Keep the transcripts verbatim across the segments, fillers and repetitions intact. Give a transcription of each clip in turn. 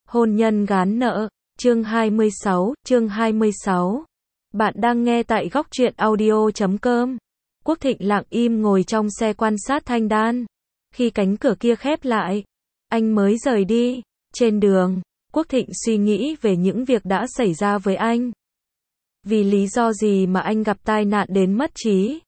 Hôn nhân gán nợ, chương hai mươi sáu, chương hai mươi sáu. Bạn đang nghe tại góc truyện audio chấm com. Quốc Thịnh lặng im ngồi trong xe quan sát Thanh Đan. Khi cánh cửa kia khép lại, anh mới rời đi. Trên đường, Quốc Thịnh suy nghĩ về những việc đã xảy ra với anh. Vì lý do gì mà anh gặp tai nạn đến mất trí?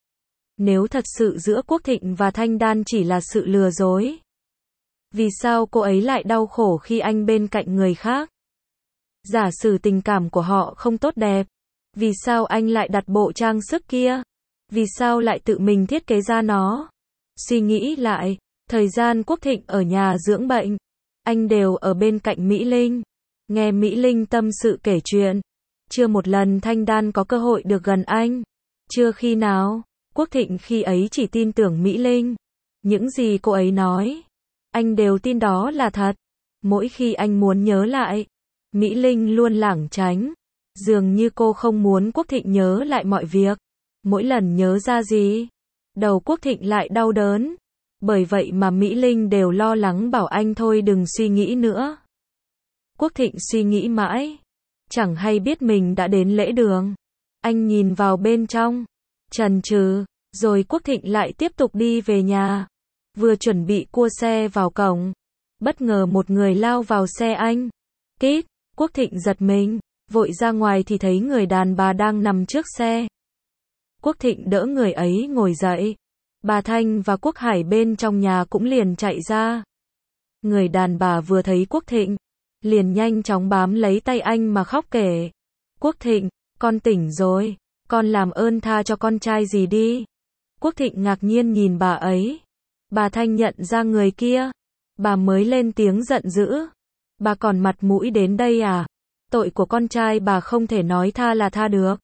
Nếu thật sự giữa Quốc Thịnh và Thanh Đan chỉ là sự lừa dối, vì sao cô ấy lại đau khổ khi anh bên cạnh người khác? Giả sử tình cảm của họ không tốt đẹp, vì sao anh lại đặt bộ trang sức kia? Vì sao lại tự mình thiết kế ra nó? Suy nghĩ lại, thời gian Quốc Thịnh ở nhà dưỡng bệnh, anh đều ở bên cạnh Mỹ Linh, nghe Mỹ Linh tâm sự kể chuyện. Chưa một lần Thanh Đan có cơ hội được gần anh. Chưa khi nào, Quốc Thịnh khi ấy chỉ tin tưởng Mỹ Linh. Những gì cô ấy nói, anh đều tin đó là thật. Mỗi khi anh muốn nhớ lại, Mỹ Linh luôn lảng tránh. Dường như cô không muốn Quốc Thịnh nhớ lại mọi việc. Mỗi lần nhớ ra gì, đầu Quốc Thịnh lại đau đớn. Bởi vậy mà Mỹ Linh đều lo lắng bảo anh thôi đừng suy nghĩ nữa. Quốc Thịnh suy nghĩ mãi, chẳng hay biết mình đã đến lễ đường. Anh nhìn vào bên trong, chần chừ, rồi Quốc Thịnh lại tiếp tục đi về nhà. Vừa chuẩn bị cua xe vào cổng, bất ngờ một người lao vào xe anh. Kít, Quốc Thịnh giật mình, vội ra ngoài thì thấy người đàn bà đang nằm trước xe. Quốc Thịnh đỡ người ấy ngồi dậy. Bà Thanh và Quốc Hải bên trong nhà cũng liền chạy ra. Người đàn bà vừa thấy Quốc Thịnh, liền nhanh chóng bám lấy tay anh mà khóc kể. Quốc Thịnh, con tỉnh rồi, con làm ơn tha cho con trai gì đi. Quốc Thịnh ngạc nhiên nhìn bà ấy. Bà Thanh nhận ra người kia. Bà mới lên tiếng giận dữ. Bà còn mặt mũi đến đây à? Tội của con trai bà không thể nói tha là tha được.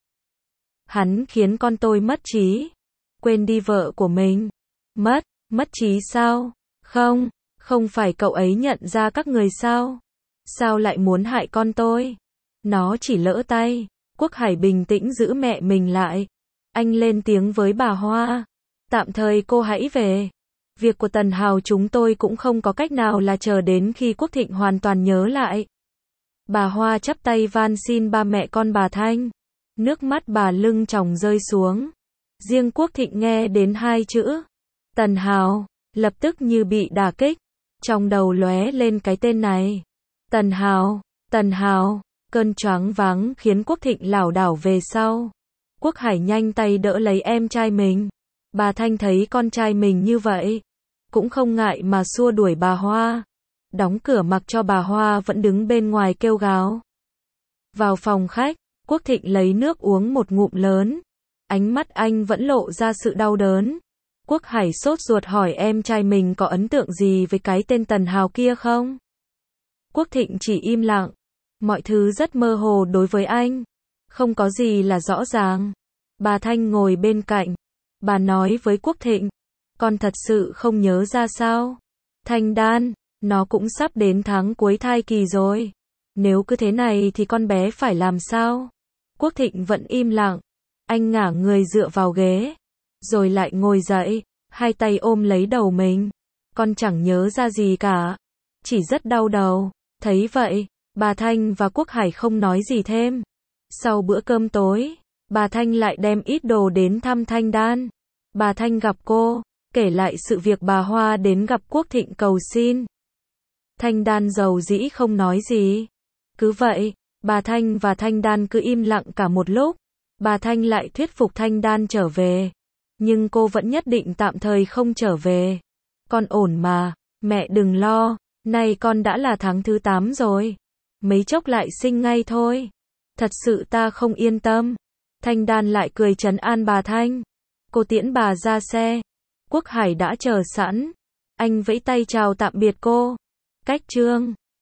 Hắn khiến con tôi mất trí. Quên đi vợ của mình. Mất, mất trí sao? Không, không phải cậu ấy nhận ra các người sao? Sao lại muốn hại con tôi? Nó chỉ lỡ tay. Quốc Hải bình tĩnh giữ mẹ mình lại. Anh lên tiếng với bà Hoa. Tạm thời cô hãy về. Việc của Tần Hào chúng tôi cũng không có cách nào là chờ đến khi Quốc Thịnh hoàn toàn nhớ lại. Bà Hoa chắp tay van xin ba mẹ con bà Thanh. Nước mắt bà lưng tròng rơi xuống. Riêng Quốc Thịnh nghe đến hai chữ Tần Hào, lập tức như bị đả kích. Trong đầu lóe lên cái tên này. Tần Hào, Tần Hào, cơn choáng váng khiến Quốc Thịnh lảo đảo về sau. Quốc Hải nhanh tay đỡ lấy em trai mình. Bà Thanh thấy con trai mình như vậy, cũng không ngại mà xua đuổi bà Hoa. Đóng cửa mặc cho bà Hoa vẫn đứng bên ngoài kêu gào. Vào phòng khách, Quốc Thịnh lấy nước uống một ngụm lớn. Ánh mắt anh vẫn lộ ra sự đau đớn. Quốc Hải sốt ruột hỏi em trai mình có ấn tượng gì với cái tên Tần Hào kia không? Quốc Thịnh chỉ im lặng. Mọi thứ rất mơ hồ đối với anh. Không có gì là rõ ràng. Bà Thanh ngồi bên cạnh. Bà nói với Quốc Thịnh. Con thật sự không nhớ ra sao? Thanh Đan, nó cũng sắp đến tháng cuối thai kỳ rồi. Nếu cứ thế này thì con bé phải làm sao? Quốc Thịnh vẫn im lặng. Anh ngả người dựa vào ghế. Rồi lại ngồi dậy. Hai tay ôm lấy đầu mình. Con chẳng nhớ ra gì cả. Chỉ rất đau đầu. Thấy vậy, bà Thanh và Quốc Hải không nói gì thêm. Sau bữa cơm tối, bà Thanh lại đem ít đồ đến thăm Thanh Đan. Bà Thanh gặp cô, kể lại sự việc bà Hoa đến gặp Quốc Thịnh cầu xin. Thanh Đan dầu dĩ không nói gì. Cứ vậy, bà Thanh và Thanh Đan cứ im lặng cả một lúc. Bà Thanh lại thuyết phục Thanh Đan trở về. Nhưng cô vẫn nhất định tạm thời không trở về. Con ổn mà, mẹ đừng lo. Này con đã là tháng thứ tám rồi. Mấy chốc lại sinh ngay thôi. Thật sự ta không yên tâm. Thanh Đan lại cười trấn an bà Thanh. Cô tiễn bà ra xe. Quốc Hải đã chờ sẵn. Anh vẫy tay chào tạm biệt cô. Cách chương